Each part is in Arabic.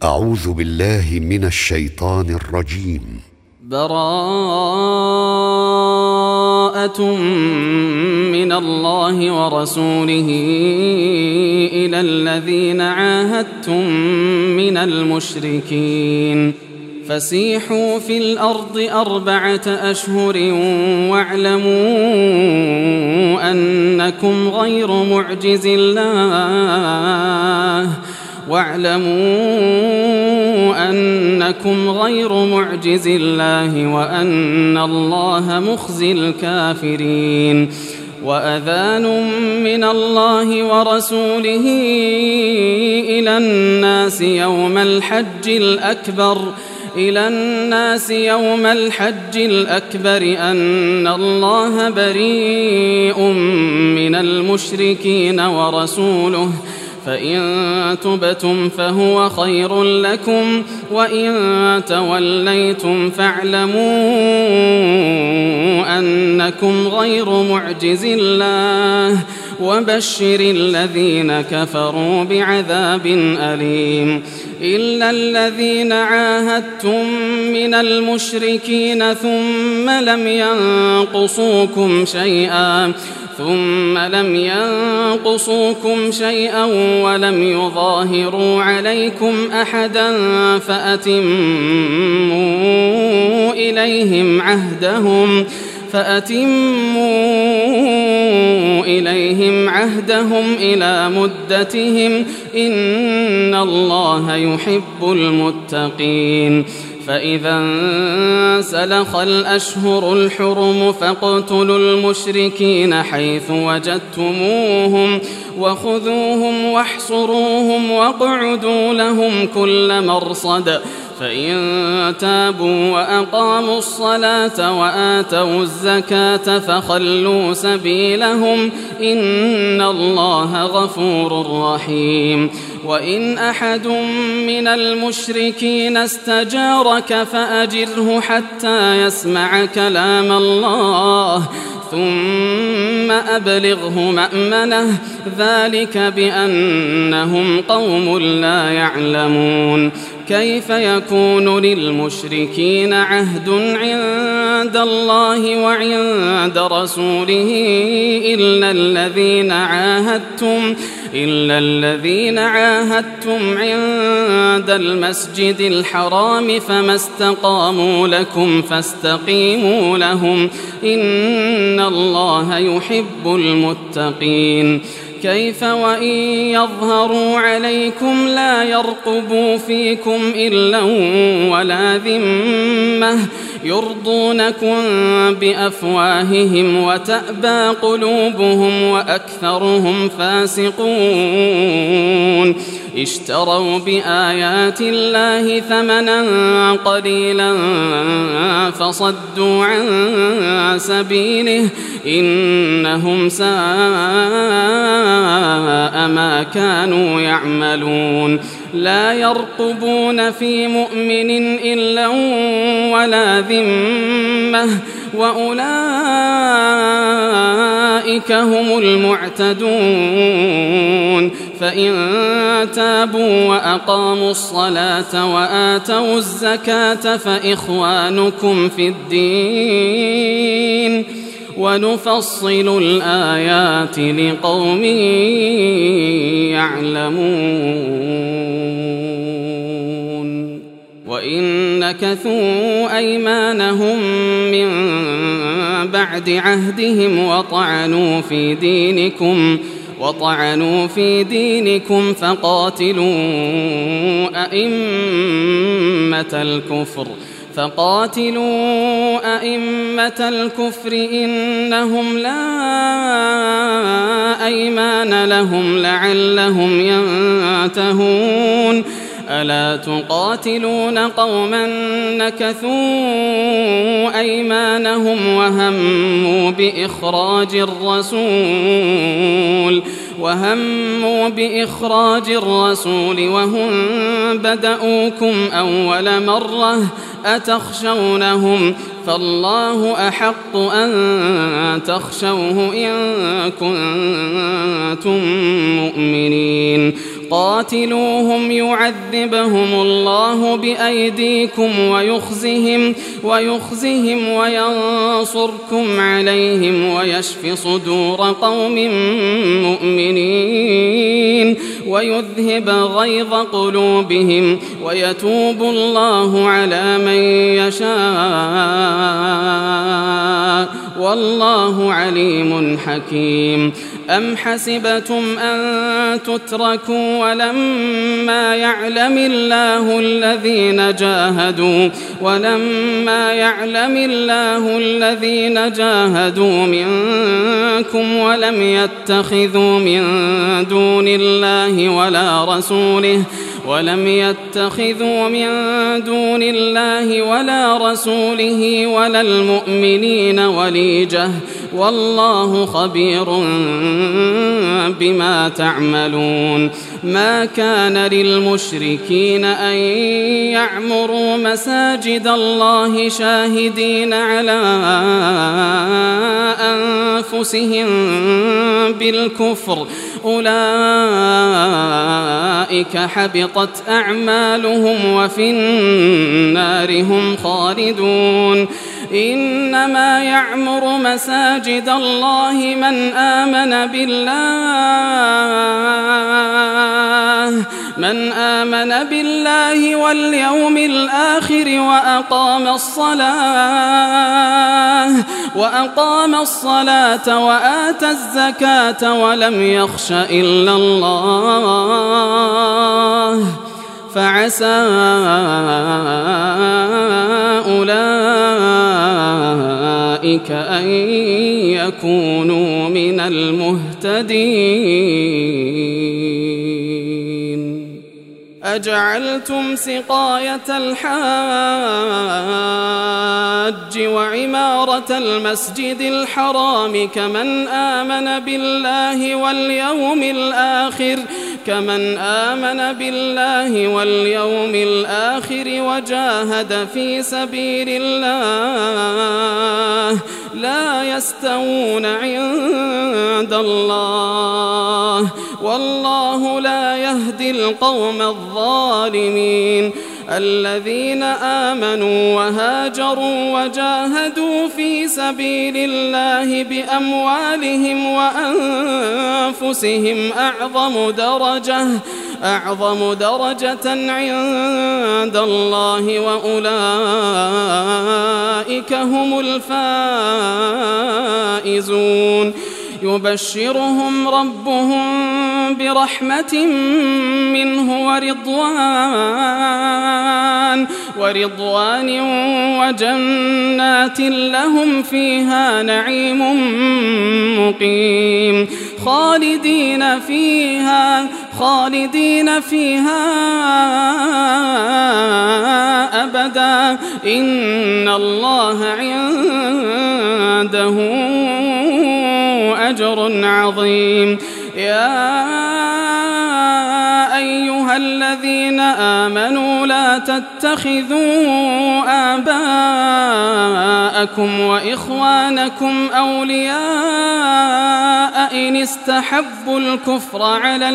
أعوذ بالله من الشيطان الرجيم. براءة من الله ورسوله إلى الذين عاهدتم من المشركين فسيحوا في الأرض 4 أشهر واعلموا أنكم غير معجز الله وأن الله مخزي الكافرين. وأذان من الله ورسوله إلى الناس يوم الحج الأكبر أن الله بريء من المشركين ورسوله فإن تبتم فهو خير لكم وإن توليتم فاعلموا أنكم غير معجز الله وبشر الذين كفروا بعذاب أليم. إلا الذين عاهدتم من المشركين ثم لم ينقصوكم شيئا ولم يظاهروا عليكم أحدا فأتموا إليهم عهدهم إلى مدتهم إن الله يحب المتقين. فإذا انسلخ الأشهر الحرم فاقتلوا المشركين حيث وجدتموهم وخذوهم واحصروهم واقعدوا لهم كل مرصد فإن تابوا وأقاموا الصلاة وآتوا الزكاة فخلوا سبيلهم إن الله غفور رحيم. وإن أحد من المشركين استجارك فأجره حتى يسمع كلام الله ثم أبلغه مأمنه ذلك بأنهم قوم لا يعلمون. كيف يكون للمشركين عهد عند الله وعند رسوله إلا الذين عاهدتم عند المسجد الحرام فما استقاموا لكم فاستقيموا لهم إن الله يحب المتقين. كيف وإن يظهروا عليكم لا يرقبوا فيكم إلا ولا ذمة يرضونكم بأفواههم وتأبى قلوبهم وأكثرهم فاسقون. اشتروا بآيات الله ثمنا قليلا فصدوا عن سبيله إنهم ساء ما كانوا يعملون. لا يرقبون في مؤمن إلا ولا ذمة وأولئك هم المعتدون. فإن تابوا وأقاموا الصلاة وآتوا الزكاة فإخوانكم في الدين ونفصل الآيات لقوم يعلمون. وإن نكثوا أيمانهم من بعد عهدهم وطعنوا في دينكم فقاتلوا أئمة الكفر إنهم لا أيمان لهم لعلهم ينتهون. ألا تقاتلون قوما نكثوا أيمانهم وهموا بإخراج الرسول وهم بدأوكم أول مرة أتخشونهم فالله أحق أن تخشوه إن كنتم مؤمنين. قاتلوهم يعذبهم الله بأيديكم ويخزهم وينصركم عليهم ويشف صدور قوم مؤمنين ويذهب غيظ قلوبهم ويتوب الله على من يشاء والله عليم حكيم. أم حسبتم أن تتركوا ولما يعلم الله الذين جاهدوا منكم ولم يتخذوا من دون الله ولا رسوله ولا المؤمنين وليجة والله خبير بما تعملون. ما كان للمشركين أن يعمروا مساجد الله شاهدين على أنفسهم بالكفر أولئك حبطت أعمالهم وفي النار هم خالدون. إنما يعمر مساجد الله من آمن بالله واليوم الآخر وأقام الصلاة وآتى الزكاة ولم يخش إلا الله فعسى أولئك أن يكونوا من المهتدين. أجعلتم سقاية الحاج وعمارة المسجد الحرام كمن آمن بالله واليوم الآخر وجاهد في سبيل الله لا يستوون عند الله والله لا يهدي القوم الظالمين. الذين آمنوا وهاجروا وجاهدوا في سبيل الله بأموالهم وأنفسهم أعظم درجة عند الله وأولئك هم الفائزون. يبشرهم ربهم برحمة منه ورضوان وجنات لهم فيها نعيم مقيم خالدين فيها أبدا إن الله عنده أجر عظيم. يا أيها الذين آمنوا لا تتخذوا آباءكم وإخوانكم أولياء إن استحبوا الكفر على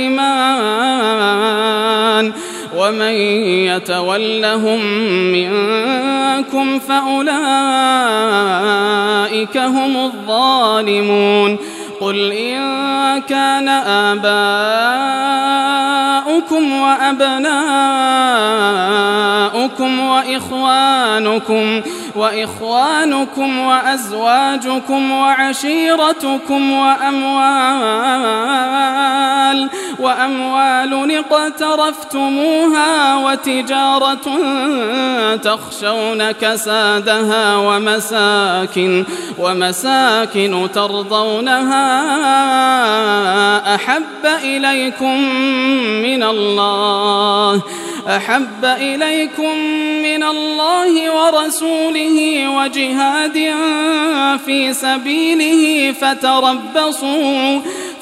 الإيمان ومن يتولهم منكم فأولئك هم الظالمون. قل إن كان آباؤكم وأبناؤكم وإخوانكم وأزواجكم وعشيرتكم وأموال اقترفتموها وتجارة تخشون كسادها ومساكن ترضونها أحب إليكم من الله ورسوله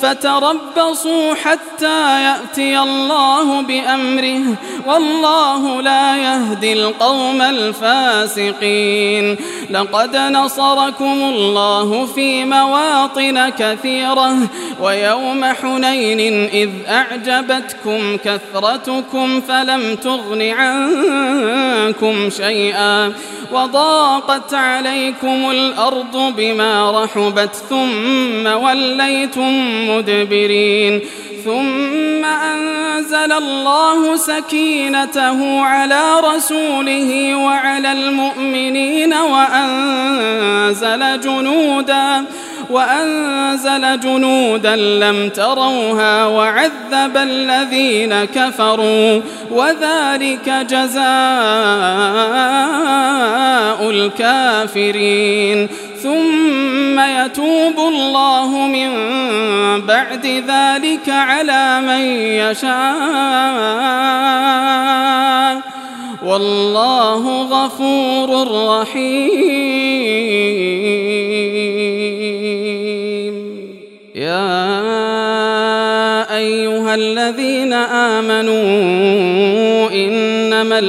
فتربصوا حتى يأتي الله بأمره والله لا يهدي القوم الفاسقين. لقد نصركم الله في مواطن كثيرة ويوم حنين إذ أعجبتكم كثرتكم فلم تغن عنكم شيئا وضاقت عليكم الأرض بما رحبت ثم وليتم مدبرين. ثم أنزل الله سكينته على رسوله وعلى المؤمنين وأنزل جنودا لم تروها وعذب الذين كفروا وذلك جزاء الكافرين. ثم يتوب الله من بعد ذلك على من يشاء والله غفور رحيم. يا أيها الذين آمنوا إنما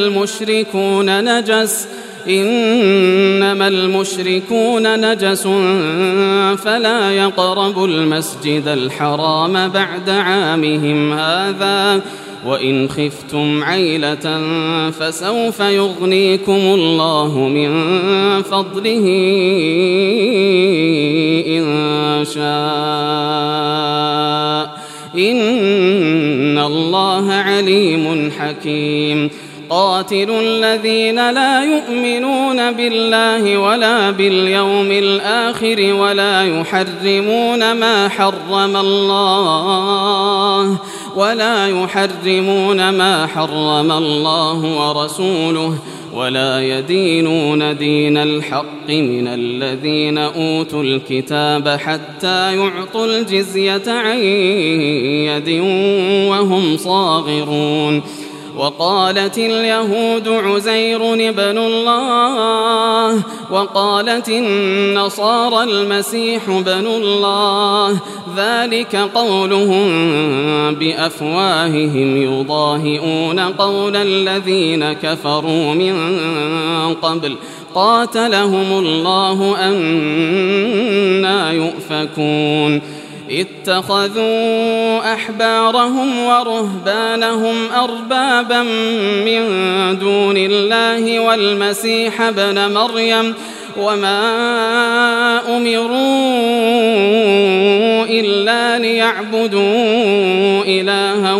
المشركون نجس فلا يقربوا المسجد الحرام بعد عامهم هذا وإن خفتم عيلة فسوف يغنيكم الله من فضله إن شاء إن الله عليم حكيم. قاتلوا الذين لا يؤمنون بالله ولا باليوم الآخر ولا يحرمون ما حرم الله ورسوله ولا يدينون دين الحق من الذين أوتوا الكتاب حتى يعطوا الجزية عن يد وهم صاغرون. وقالت اليهود عزير ابن الله وقالت النصارى المسيح ابن الله ذلك قولهم بأفواههم يضاهئون قول الذين كفروا من قبل قاتلهم الله أنى يؤفكون. اتخذوا أحبارهم ورهبانهم أربابا من دون الله والمسيح ابن مريم وما أمروا إلا ليعبدوا إلها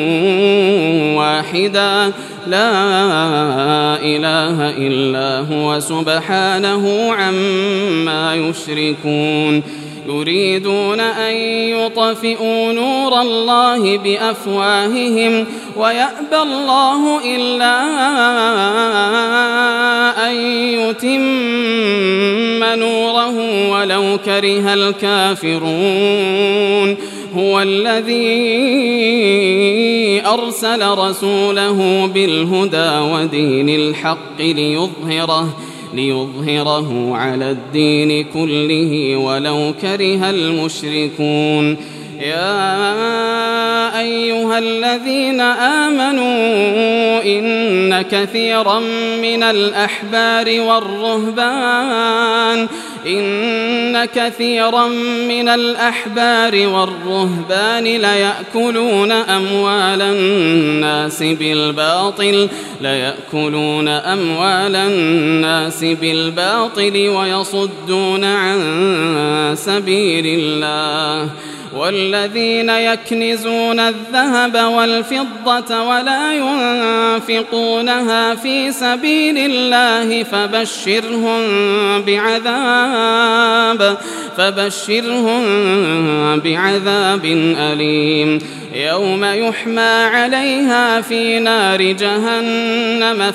واحدا لا إله إلا هو سبحانه عما يشركون. يريدون أن يطفئوا نور الله بأفواههم ويأبى الله إلا أن يتم نوره ولو كره الكافرون. هو الذي أرسل رسوله بالهدى ودين الحق ليظهره على الدين كله ولو كره المشركون. يا أيها الذين آمنوا إن كثيرا من الأحبار والرهبان ليأكلون أموال الناس بالباطل ويصدون عن سبيل الله. والذين يكنزون الذهب والفضة ولا ينفقونها في سبيل الله فبشرهم بعذاب أليم. يوم يحمى عليها في نار جهنم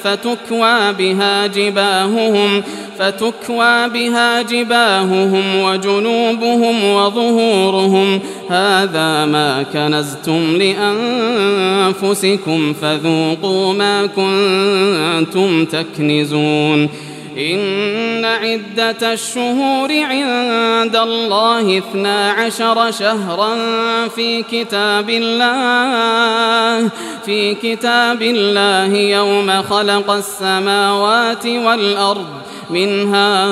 فتكوى بها جباههم وجنوبهم وظهورهم هذا ما كنزتم لأنفسكم فذوقوا ما كنتم تكنزون. إن عدة الشهور عند الله 12 شهرا في كتاب الله يوم خلق السماوات والأرض منها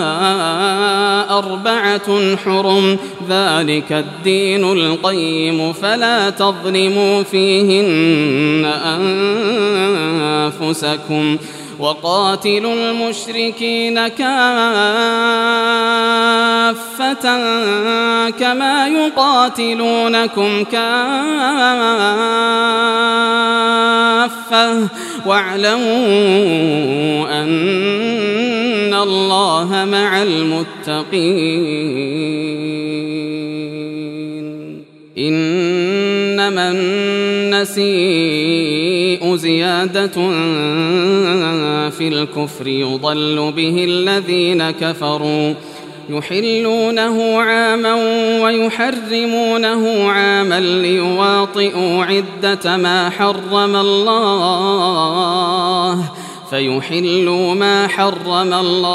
4 حرم ذلك الدين القيم فلا تظلموا فيهن أنفسكم وقاتلوا المشركين كافة كما يقاتلونكم كافة واعلموا أن الله مع المتقين إنما النسيء زيادة في الكفر يضل به الذين كفروا يحلونه عاما ويحرمونه عاما ليواطئوا عدة ما حرم الله فيحلوا ما حرم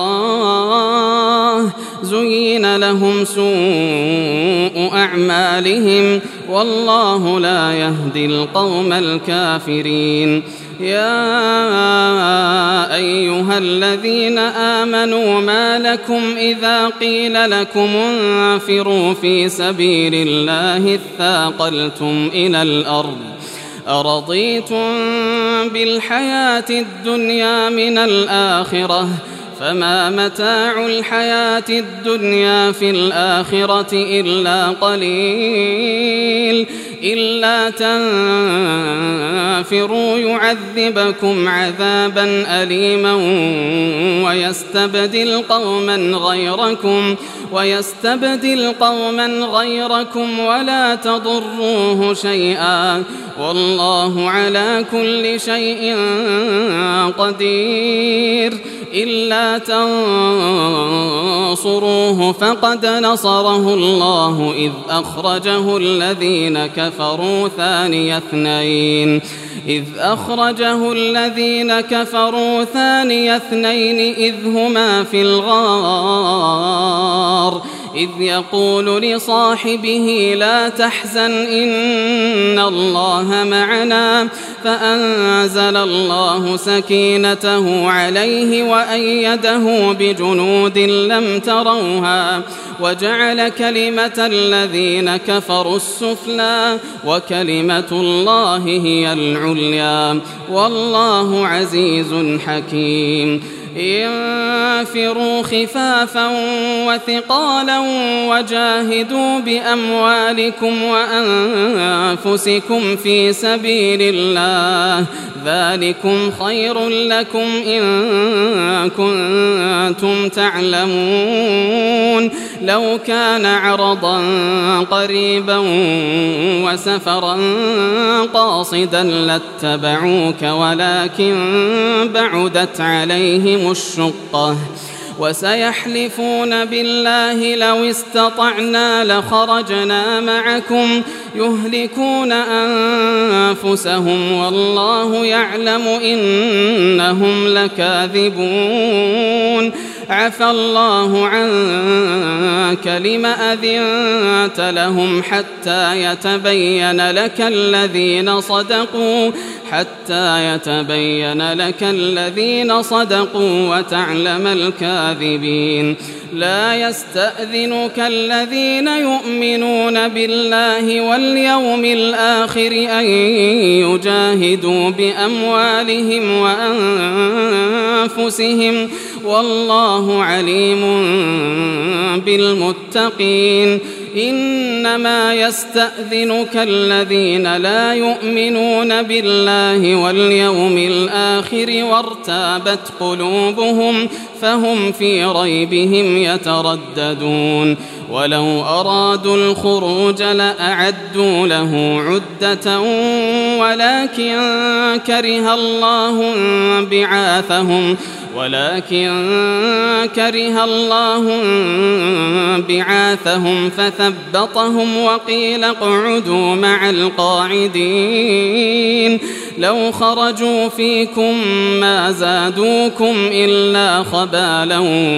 الله زين لهم سوء أعمالهم والله لا يهدي القوم الكافرين يا أيها الذين آمنوا ما لكم إذا قيل لكم انفروا في سبيل الله اثاقلتم إلى الأرض أرضيتم بالحياة الدنيا من الآخرة فما متاع الحياة الدنيا في الآخرة إلا قليل إلا تنفروا يعذبكم عذابا أليما ويستبدل قوما غيركم ولا تضروه شيئا والله على كل شيء قدير إلا تنصروه فقد نصره الله إذ أخرجه الذين كفروا ثاني اثنين إذ هما في الغار إذ يقول لصاحبه لا تحزن إن الله معنا فأنزل الله سكينته عليه وأيده بجنود لم تروها وجعل كلمة الذين كفروا السفلى وكلمة الله هي العليا والله عزيز حكيم انفروا خفافا وثقالا وجاهدوا بأموالكم وأنفسكم في سبيل الله ذلكم خير لكم إن كنتم تعلمون لو كان عرضا قريبا وسفرا قاصدا لاتبعوك ولكن بعدت عليهم الشقة وسيحلفون بالله لو استطعنا لخرجنا معكم يهلكون أنفسهم والله يعلم إنهم لكاذبون عفى الله عنك لم أذنت لهم حتى يتبين لك الذين صدقوا وتعلم الكاذبين لا يستأذنك الذين يؤمنون بالله واليوم الآخر أن يجاهدوا بأموالهم وأنفسهم والله عليم بالمتقين إنما يستأذنك الذين لا يؤمنون بالله واليوم الآخر وارتابت قلوبهم فهم في ريبهم يترددون ولو أرادوا الخروج لأعدوا له عدة ولكن كره الله بعاثهم فثبطهم وقيل اقعدوا مع القاعدين لو خرجوا فيكم ما زادوكم إلا خبالا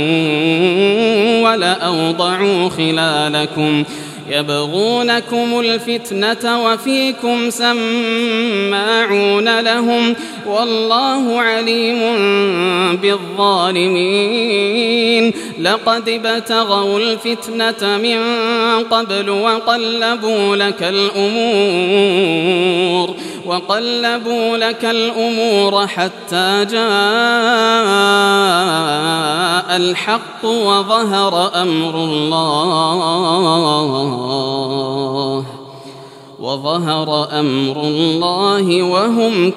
ولأوضعوا خلالكم يبغونكم الفتنة وفيكم سماعون لهم والله عليم بالظالمين لقد ابتغوا الفتنة من قبل وقلبوا لك الأمور حتى جاء الحق وظهر أمر الله وهم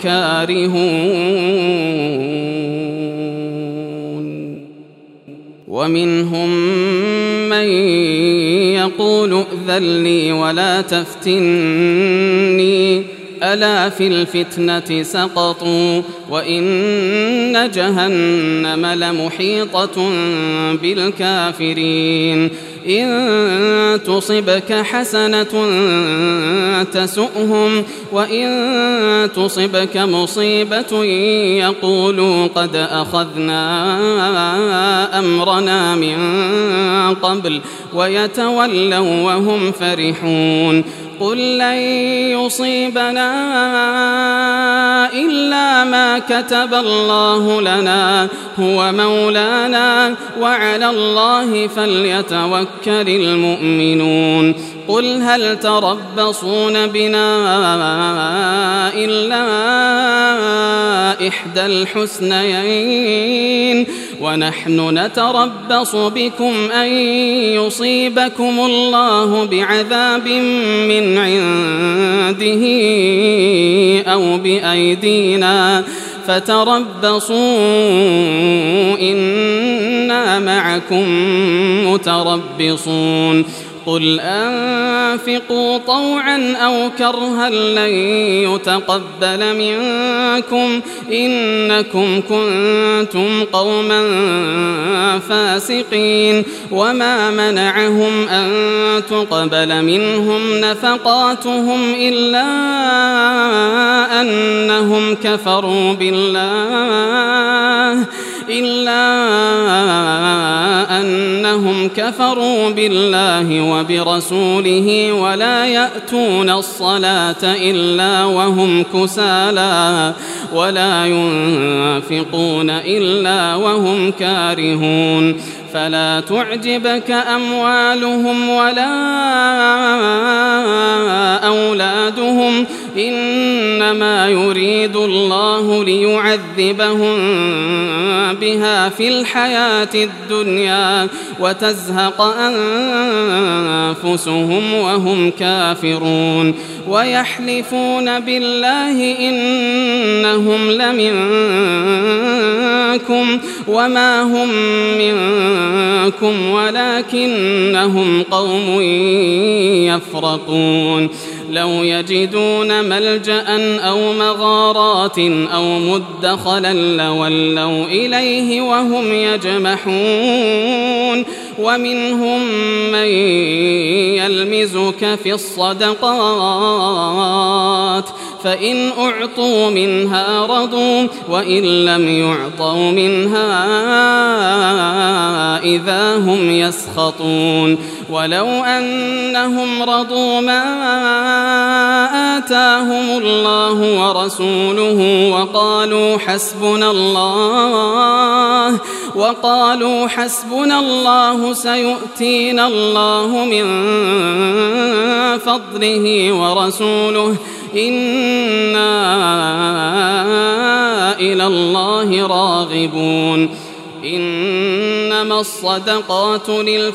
كارهون ومنهم من يقول ائذن لي ولا تفتني ألا في الفتنة سقطوا وإن جهنم لمحيطة بالكافرين إن تصبك حسنة تسؤهم وإن تصبك مصيبة يقولوا قد أخذنا أمرنا من قبل ويتولوا وهم فرحون قل لن يصيبنا إلا ما كتب الله لنا هو مولانا وعلى الله فليتوكل المؤمنون قل هل تربصون بنا إلا إحدى الحسنيين ونحن نتربص بكم أن يصيبكم الله بعذاب من عنده أو بأيدينا فتربصوا إنا معكم متربصون قل أنفقوا طوعا أو كرها لن يتقبل منكم إنكم كنتم قوما فاسقين وما منعهم أن تقبل منهم نفقاتهم إلا أنهم كفروا بالله وبرسوله ولا يأتون الصلاة إلا وهم كسالى ولا ينفقون إلا وهم كارهون فلا تعجبك أموالهم ولا أولادهم إنما يريد الله ليعذبهم بها في الحياة الدنيا وتزهق أنفسهم وهم كافرون ويحلفون بالله إنهم لمنكم وما هم منكم ولكنهم قوم يفرقون لو يجدون ملجأ أو مغارات أو مدخلا لولوا إليه وهم يجمحون ومنهم من يلمزك في الصدقات فإن أعطوا منها رضوا وإن لم يعطوا منها إذا هم يسخطون ولو أنهم رضوا ما آتاهم الله ورسوله وقالوا حسبنا الله سيؤتينا الله من فضله ورسوله إنا إلى الله راغبون إنما الصدقات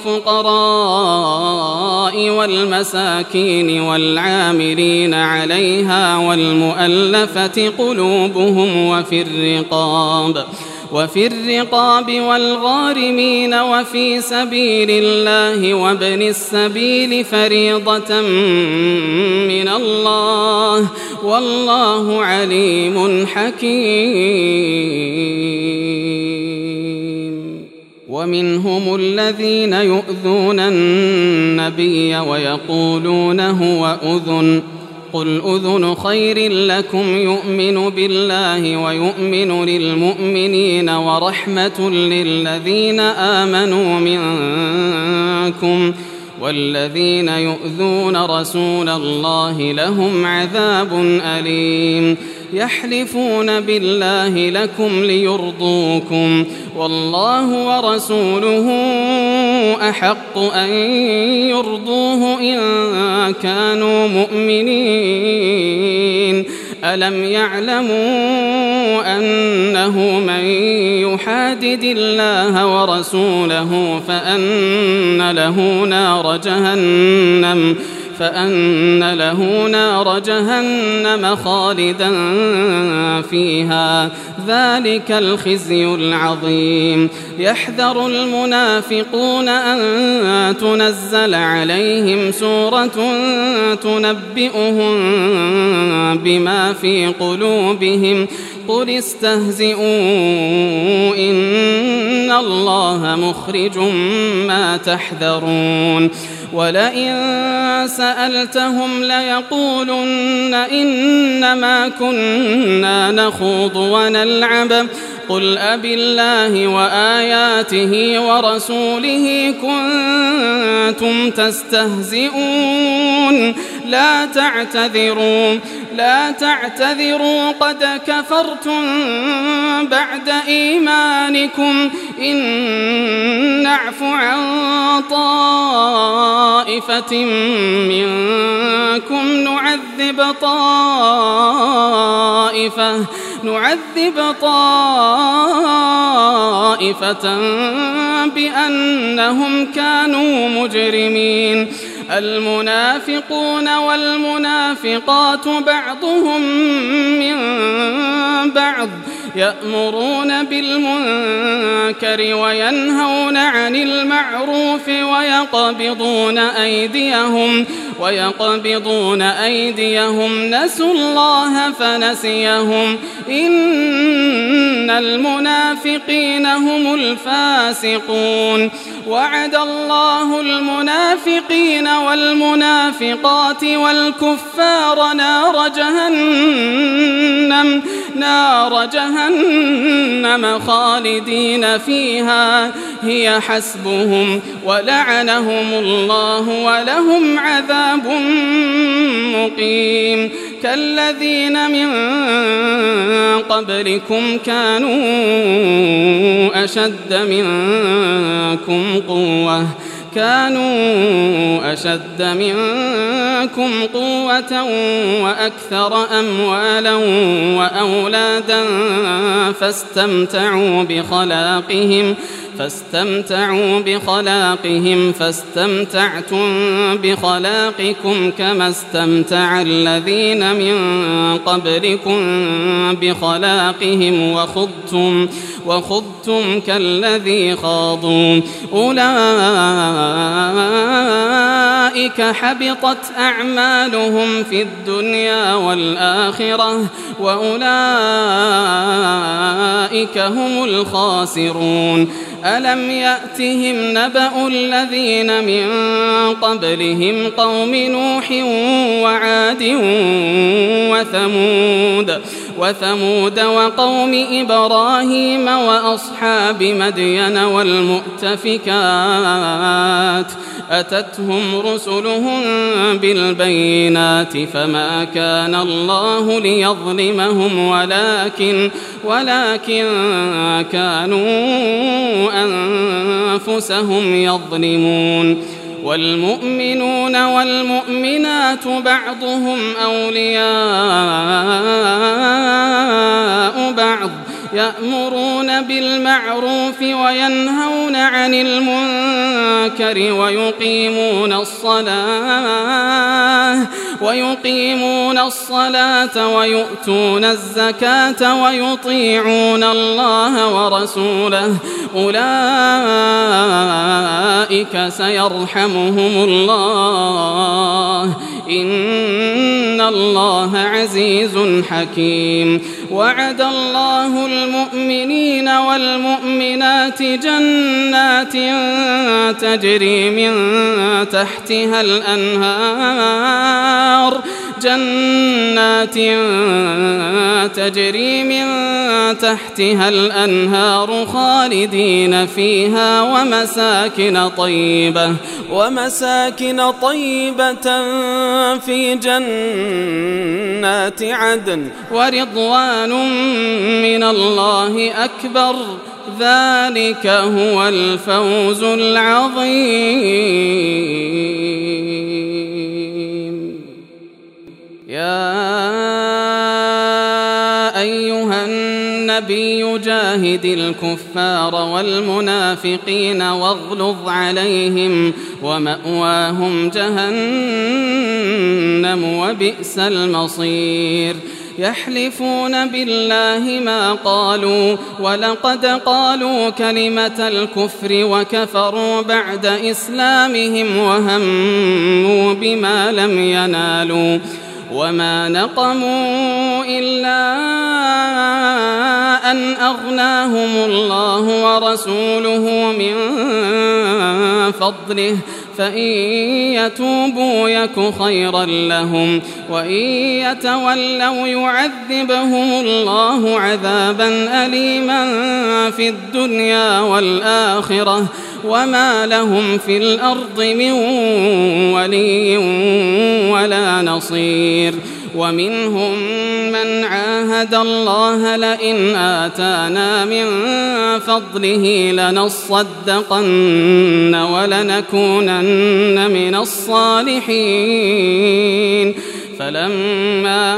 للفقراء والمساكين والعاملين عليها والمؤلفة قلوبهم وفي الرقاب والغارمين وفي سبيل الله وابن السبيل فريضة من الله والله عليم حكيم. ومنهم الذين يؤذون النبي ويقولون هو أذن قل أذن خير لكم يؤمن بالله ويؤمن للمؤمنين ورحمة للذين آمنوا منكم والذين يؤذون رسول الله لهم عذاب أليم يحلفون بالله لكم ليرضوكم والله ورسوله أحق أن يرضوه إن كانوا مؤمنين ألم يعلموا أنه من يحادد الله ورسوله فأن له نار جهنم خالدا فيها ذلك الخزي العظيم يحذر المنافقون أن تنزل عليهم سورة تنبئهم بما في قلوبهم قل استهزئوا إن الله مخرج ما تحذرون ولئن سألتهم ليقولن إنما كنا نخوض ونلعب قل أبالله وآياته ورسوله كنتم تستهزئون لا تعتذروا قد كفرتم بعد إيمانكم إن نعف عن طائفة منكم نعذب طائفة بأنهم كانوا مجرمين المنافقون والمنافقات بعضهم من بعض يأمرون بالمنكر وينهون عن المعروف ويقبضون أيديهم نسوا الله فنسيهم إن المنافقين هم الفاسقون وعد الله المنافقين والمنافقات والكفار نار جهنم خالدين فيها هي حسبهم ولعنهم الله ولهم عذاب مقيم كالذين من قبلكم كانوا أشد منكم قوة وأكثر أموالا وأولادا فاستمتعوا بخلاقهم فاستمتعتم بخلاقكم كما استمتع الذين من قبلكم بخلاقهم وخضتم كالذي خاضوا أولئك حبطت أعمالهم في الدنيا والآخرة وأولئك هم الخاسرون ألم يأتهم نبأ الذين من قبلهم قوم نوح وعاد وثمود وقوم إبراهيم وأصحاب مدين والمؤتفكات أتتهم رسلهم بالبينات فما كان الله ليظلمهم ولكن كانوا أنفسهم يظلمون والمؤمنون والمؤمنات بعضهم أولياء بعض يأمرون بالمعروف وينهون عن المنكر ويقيمون الصلاة ويؤتون الزكاة ويطيعون الله ورسوله أولئك سيرحمهم الله إن الله عزيز حكيم وعد الله المؤمنين والمؤمنات جنات تجري من تحتها الأنهار خالدين فيها ومساكن طيبة في جنات عدن ورضوان من الله أكبر ذلك هو الفوز العظيم. يا أيها النبي جاهد الكفار والمنافقين واغلظ عليهم ومأواهم جهنم وبئس المصير. يحلفون بالله ما قالوا ولقد قالوا كلمة الكفر وكفروا بعد إسلامهم وهموا بما لم ينالوا وما نقموا إلا أن أغناهم الله ورسوله من فضله فإن يتوبوا يك خيرا لهم وإن يتولوا يعذبهم الله عذابا أليما في الدنيا والآخرة وما لهم في الأرض من ولي ولا نصير. ومنهم من عاهد الله لئن آتانا من فضله لنصدقن ولنكونن من الصالحين فلما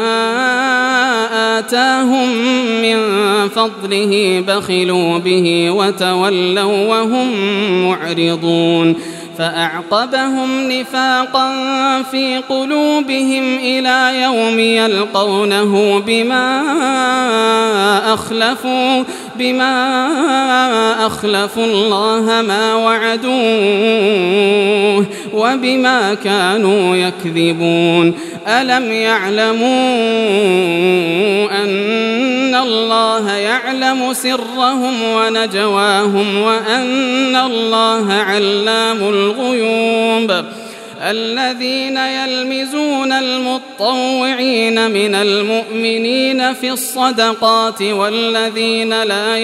آتاهم من فضله بخلوا به وتولوا وهم معرضون فأعقبهم نفاقا في قلوبهم إلى يوم يلقونه بما أخلفوا الله ما وعدوه وبما كانوا يكذبون. ألم يعلموا أن الله يعلم سرهم ونجواهم وأن الله علام الغيوب. الذين يلمزون المطوعين من المؤمنين في الصدقات والذين لا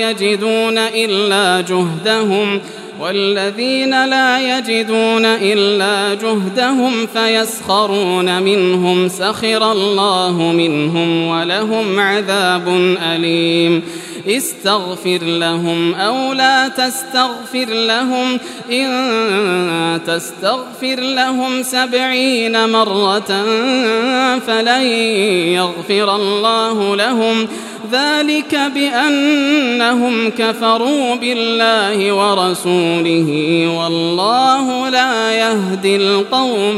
يجدون إلا جهدهم فيسخرون منهم سخر الله منهم ولهم عذاب أليم. استغفر لهم أو لا تستغفر لهم إن تستغفر لهم 70 مرة فلن يغفر الله لهم ذلك بأنهم كفروا بالله ورسوله والله لا يهدي القوم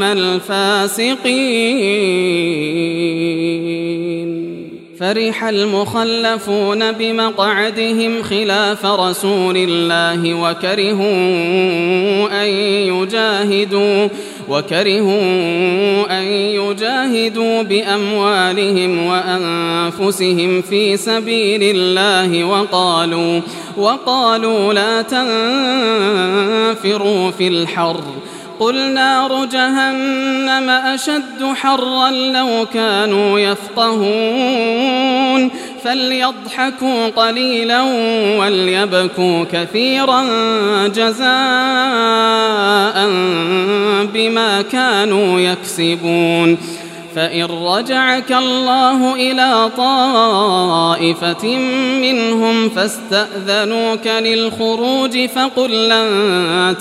الفاسقين. فرح المخلفون بمقعدهم خلاف رسول الله وكرهوا أن يجاهدوا بأموالهم وأنفسهم في سبيل الله وقالوا لا تنفروا في الحر قل نار جهنم أشد حرا لو كانوا يفقهون فليضحكوا قليلا وليبكوا كثيرا جزاء بما كانوا يكسبون. فإن رجعك الله إلى طائفة منهم فاستأذنوك للخروج فقل لن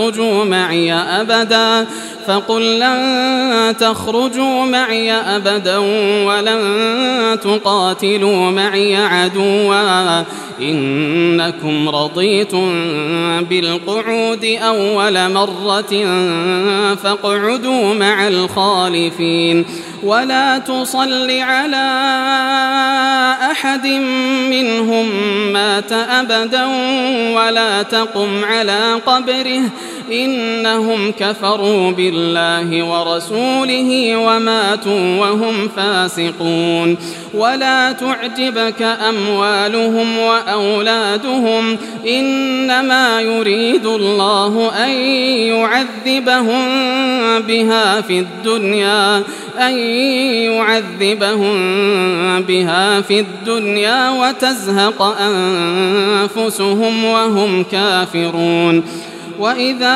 تخرجوا معي أبدا ولن تقاتلوا معي عدوا إنكم رضيتم بالقعود أول مرة فاقعدوا مع الخالفين ولا تصل على أحد منهم مات أبدا ولا تقم على قبره إنهم كفروا بالله ورسوله وماتوا وهم فاسقون. ولا تعجبك أموالهم وأولادهم إنما يريد الله أن يعذبهم بها في الدنيا وتزهق أنفسهم وهم كافرون. وإذا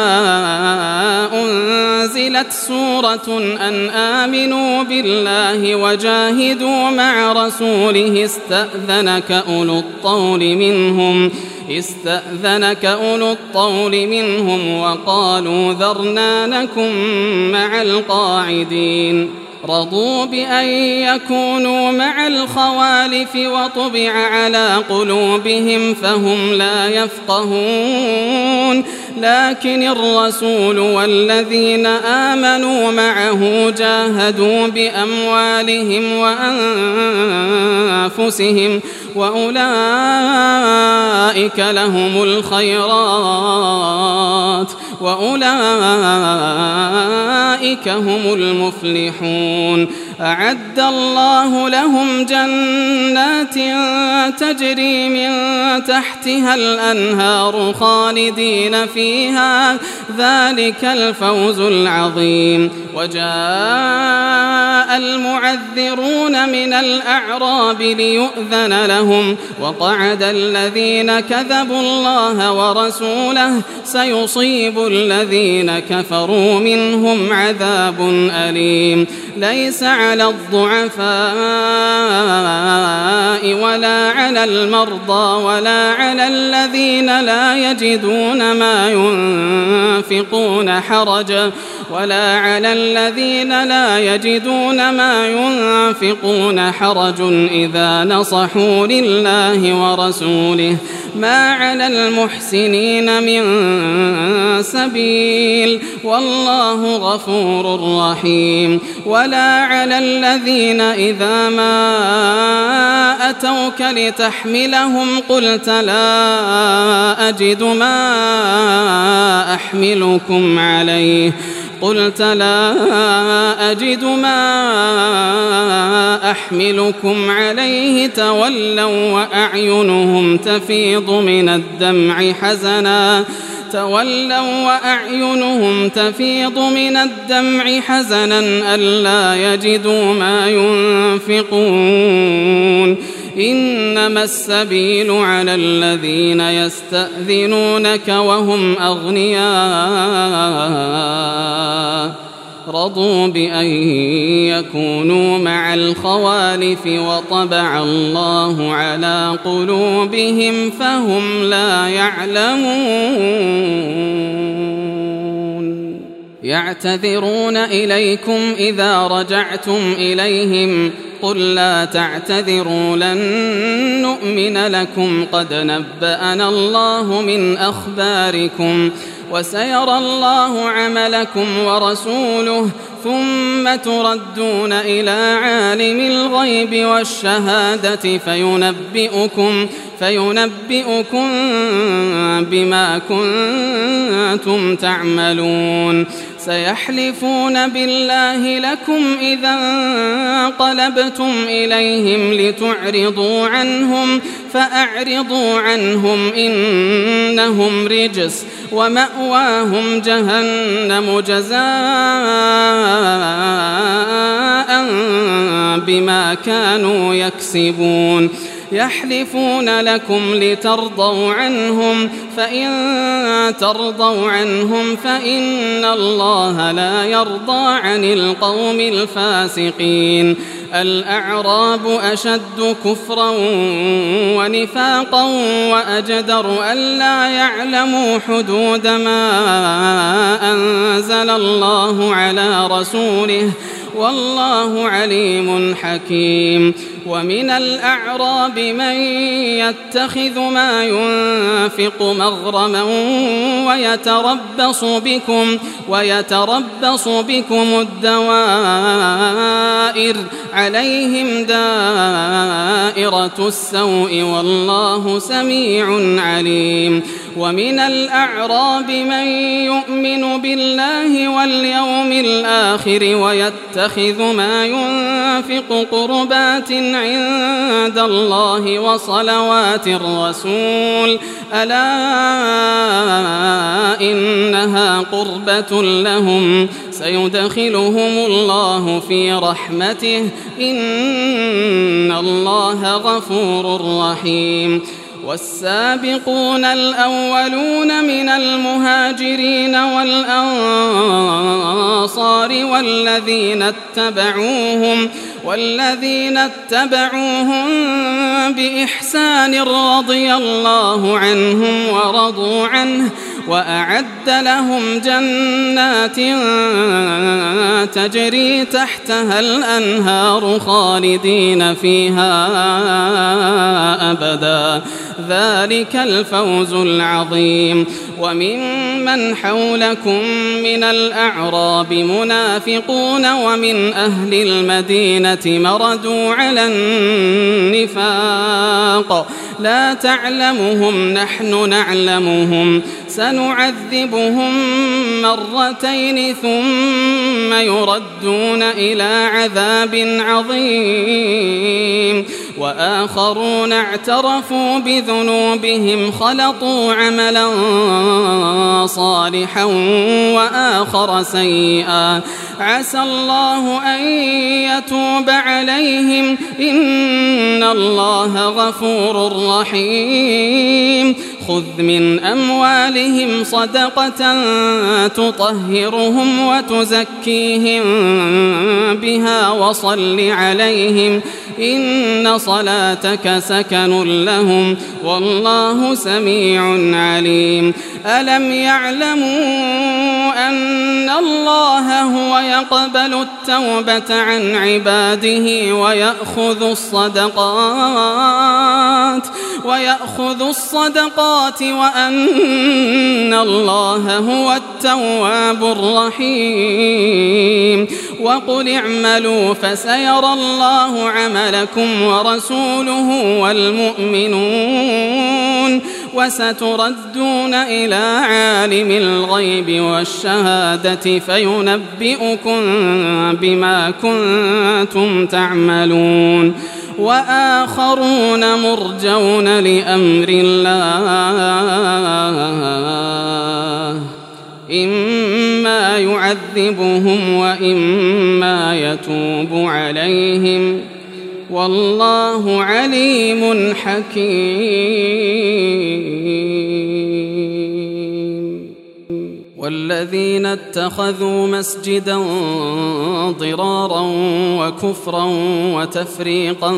أنزلت سورة أن آمنوا بالله وجاهدوا مع رسوله استأذنك أولو الطول منهم وقالوا ذرنا نكن مع القاعدين. رضوا بأن يكونوا مع الخوالف وطبع على قلوبهم فهم لا يفقهون. لكن الرسول والذين آمنوا معه جاهدوا بأموالهم وأنفسهم وأولئك لهم الخيرات وأولئك هم المفلحون. أعد الله لهم جنات تجري من تحتها الأنهار خالدين فيها ذلك الفوز العظيم. وجاء المعذرون من الأعراب ليؤذن لهم وقعد الذين كذبوا الله ورسوله سيصيب الذين كفروا منهم عذاب أليم. ليس على الضعفاء ولا على المرضى ولا على الذين لا يجدون ما ينفقون حرج إذا نصحوا لله ورسوله ما على المحسنين من سبيل والله غفور رحيم. ولا على الذين إذا ما أتوك لتحملهم قلت لا أجد ما أحملكم عليه تولوا وأعينهم تفيض من الدمع حزنا ألا يجدوا ما ينفقون. إنما السبيل على الذين يستأذنونك وهم أغنياء رضوا بأن يكونوا مع الخوالف وطبع الله على قلوبهم فهم لا يعلمون. يعتذرون إليكم إذا رجعتم إليهم قل لا تعتذروا لن نؤمن لكم قد نبأنا الله من أخباركم وسيرى الله عملكم ورسوله ثم تردون إلى عالم الغيب والشهادة فينبئكم بما كنتم تعملون. سيحلفون بالله لكم إذا انقلبتم إليهم لتعرضوا عنهم فأعرضوا عنهم إنهم رجس ومأواهم جهنم جزاء بما كانوا يكسبون. يحلفون لكم لترضوا عنهم فإن ترضوا ونههم فإن الله لا يرضى عن القوم الفاسقين. الأعراب أشد كفرا ونفاقا وأجدر ألا يعلموا حدود ما أنزل الله على رسوله والله عليم حكيم. ومن الأعراب من يتخذ ما ينفق مغرما ويتربص بكم الدوائر عليهم دائرة السوء والله سميع عليم ومن الأعراب من يؤمن بالله واليوم الآخر ويتخذ ما ينفق قربات عند الله وصلوات الرسول ألا إنها قربة لهم سيدخلهم الله في رحمته إن الله غفور رحيم والسابقون الأولون من المهاجرين والأنصار والذين اتبعوهم بإحسان رضي الله عنهم ورضوا عنه وأعد لهم جنات تجري تحتها الأنهار خالدين فيها أبدا ذلك الفوز العظيم وممن حولكم من الأعراب منافقون ومن أهل المدينة مردوا على النفاق لا تعلمهم نحن نعلمهم سنعذبهم مرتين ثم يردون إلى عذاب عظيم وآخرون اعترفوا بذنوبهم خلطوا عملا صالحا وآخر سيئا عسى الله أن يتوب عليهم إن الله غفور رحيم خذ من أموالهم صدقة تطهرهم وتزكيهم بها وصل عليهم إن صلاتك سكن لهم والله سميع عليم ألم يعلموا أن الله هو يقبل التوبة عن عباده ويأخذ الصدقات وأن الله هو التواب الرحيم وقل اعملوا فسيرى الله عملكم ورسوله والمؤمنون وستردون إلى عالم الغيب والشهادة فينبئكم بما كنتم تعملون وآخرون مرجون لأمر الله إما يعذبهم وإما يتوب عليهم والله عليم حكيم والذين اتخذوا مسجدا ضرارا وكفرا وتفريقا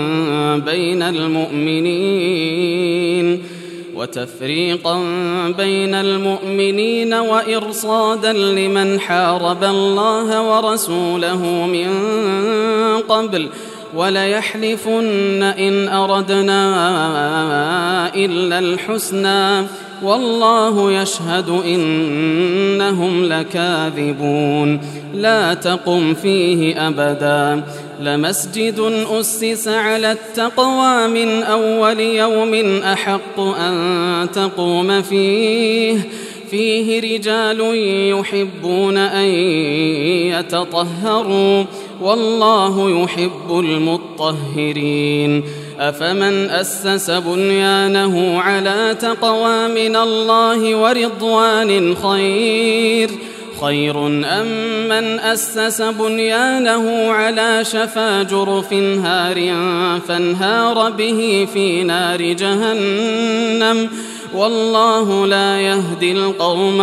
بين المؤمنين وإرصادا لمن حارب الله ورسوله من قبل وليحلفن إن أردنا إلا الحسنى والله يشهد إنهم لكاذبون لا تقم فيه أبدا لمسجد أسس على التقوى من أول يوم أحق أن تقوم فيه رجال يحبون أن يتطهروا والله يحب المطهرين أفمن أسس بنيانه على تقوى من الله ورضوان خير أم من أسس بنيانه على شفا جرف هار فانهار به في نار جهنم والله لا يهدي القوم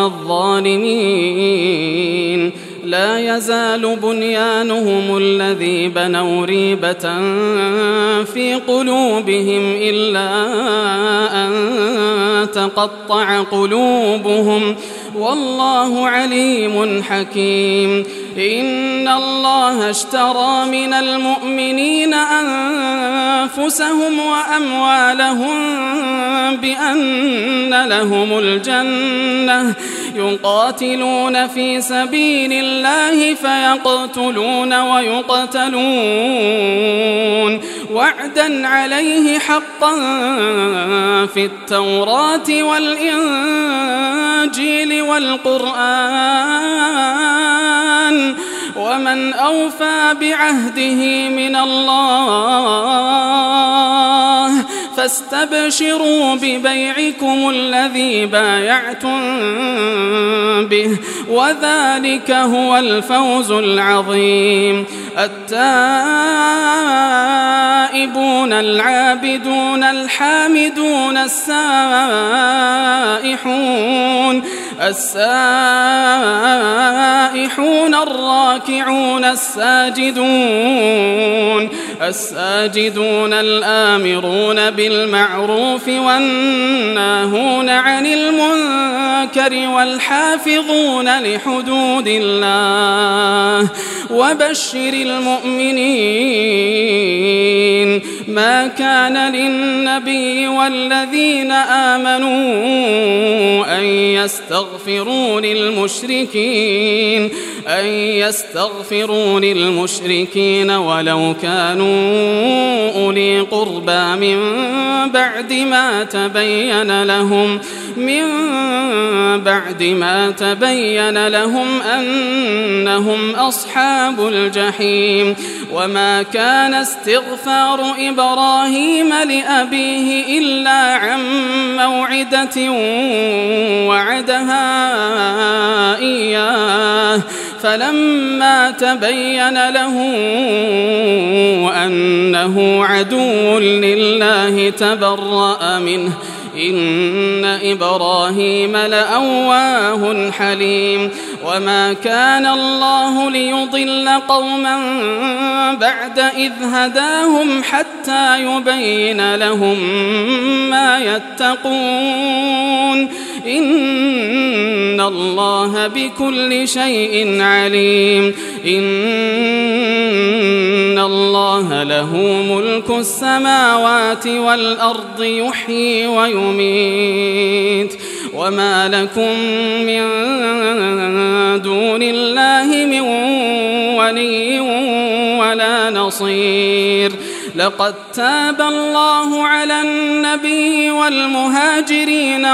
الظالمين لا يزال بنيانهم الذي بنوا ريبة في قلوبهم إلا أن تقطع قلوبهم والله عليم حكيم. إن الله اشترى من المؤمنين أنفسهم وأموالهم بأن لهم الجنة يقاتلون في سبيل الله فيقتلون ويقتلون وعدا عليه حقا في التوراة والإنجيل والقرآن ومن أوفى بعهده من الله فاستبشروا ببيعكم الذي بايعتم به وذلك هو الفوز العظيم. التائبون العابدون الحامدون السائحون الراكعون الساجدون الآمرون بالمعروف والناهون عن المنكر والحافظون لحدود الله وبشر المؤمنين. ما كان للنبي والذين آمنوا أن يستغفروا للمشركين ولو كانوا أولي قربى من بعد ما تبين لهم أنهم أصحاب الجحيم. وما كان استغفار إبراهيم لأبيه إلا عن موعدة وعدها إياه فلما تبين له أنه عدو لله تبرأ منه إن إبراهيم لأواه حليم. وما كان الله ليضل قوما بعد إذ هداهم حتى يبين لهم ما يتقون إن الله بكل شيء عليم. إن الله له ملك السماوات والأرض يحيي ويميت وما لكم من دون الله من ولي ولا نصير. لقد تاب الله على النبي والمهاجرين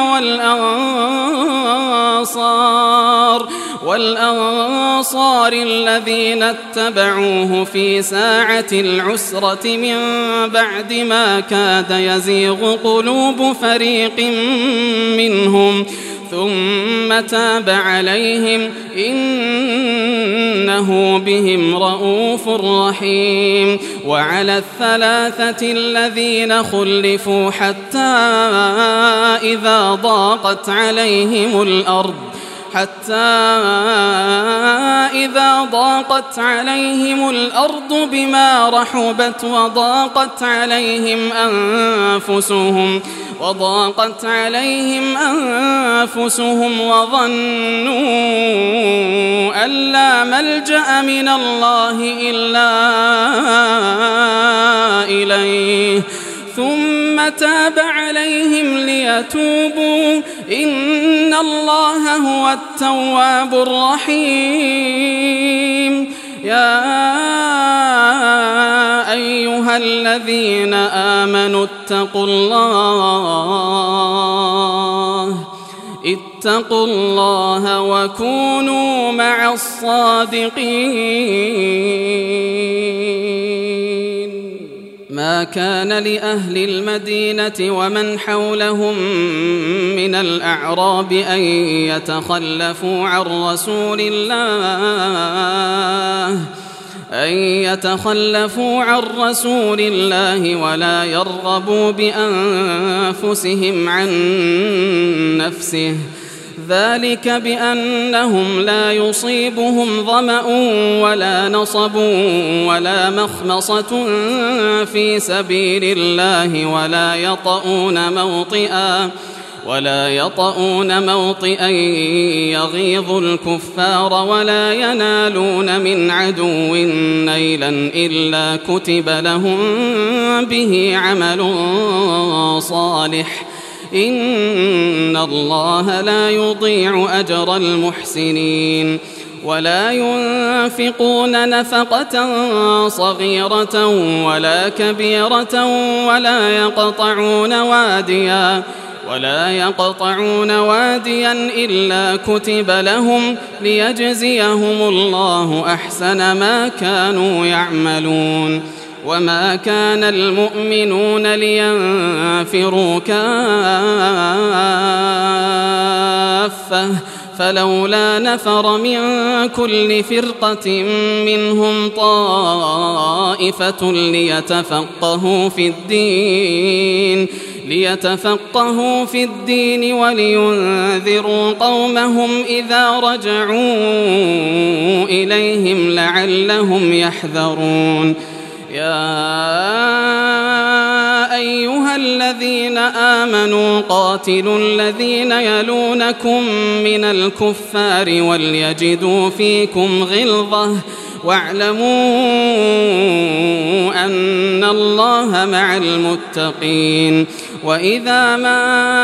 والأنصار الذين اتبعوه في ساعة العسرة من بعد ما كاد يزيغ قلوب فريق منهم ثم تاب عليهم إنه بهم رؤوف رحيم. وعلى الثلاثة الذين خلفوا حتى إذا ضاقت عليهم الأرض بما رحبت وضاقت عليهم أنفسهم وظنوا أن لا ملجأ من الله إلا إليه ثم تاب عليهم ليتوبوا إن الله هو التواب الرحيم. يا أيها الذين آمنوا اتقوا الله وكونوا مع الصادقين. ما كان لأهل المدينة ومن حولهم من الأعراب أن يتخلفوا عن رسول الله ولا يرغبوا بأنفسهم عن نفسه ذلك بأنهم لا يصيبهم ظمأ ولا نصب ولا مخمصة في سبيل الله ولا يطؤون موطئا يغيظ الكفار ولا ينالون من عدو نيلا إلا كتب لهم به عمل صالح إن الله لا يضيع أجر المحسنين ولا ينفقون نفقة صغيرة ولا كبيرة ولا يقطعون واديا إلا كتب لهم ليجزيهم الله أحسن ما كانوا يعملون وما كان المؤمنون لينفروا كافة فلولا نفر من كل فرقة منهم طائفة ليتفقهوا في الدين ولينذروا قومهم إذا رجعوا إليهم لعلهم يحذرون يا أيها الذين آمنوا قاتلوا الذين يلونكم من الكفار وليجدوا فيكم غلظة واعلموا أن الله مع المتقين وإذا ما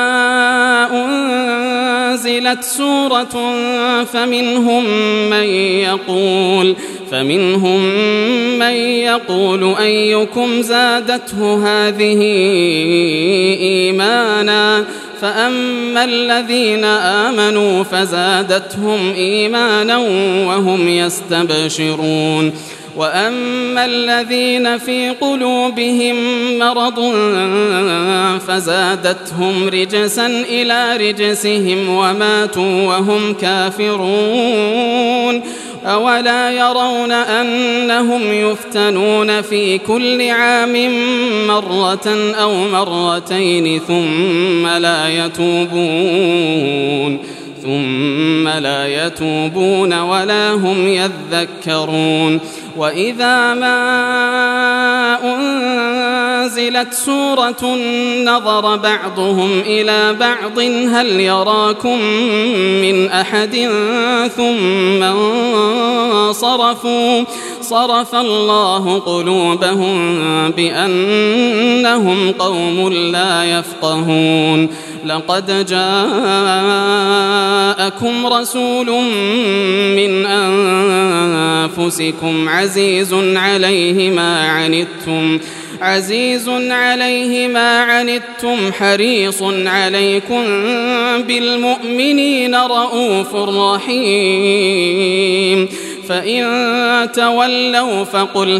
أنزلت سورة فمنهم من يقول أيكم زادته هذه إيمانا فأما الذين آمنوا فزادتهم إيمانا وهم يستبشرون وأما الذين في قلوبهم مرض فزادتهم رجسا إلى رجسهم وماتوا وهم كافرون أولا يرون أنهم يفتنون في كل عام مرة أو مرتين ثم لا يتوبون ولا هم يذكرون وإذا ما أنزلت سورة نظر بعضهم إلى بعض هل يراكم من أحد ثم صرف الله قلوبهم بأنهم قوم لا يفقهون لقد جاءكم رسول من أنفسكم عزيز عليه ما عنتم حريص عليكم بالمؤمنين رؤوف رحيم فإن تولوا فقل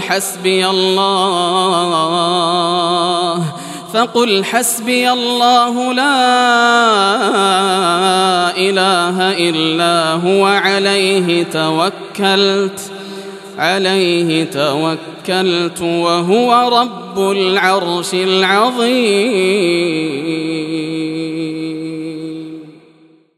حسبي الله لا إله إلا هو عليه توكلت وهو رب العرش العظيم.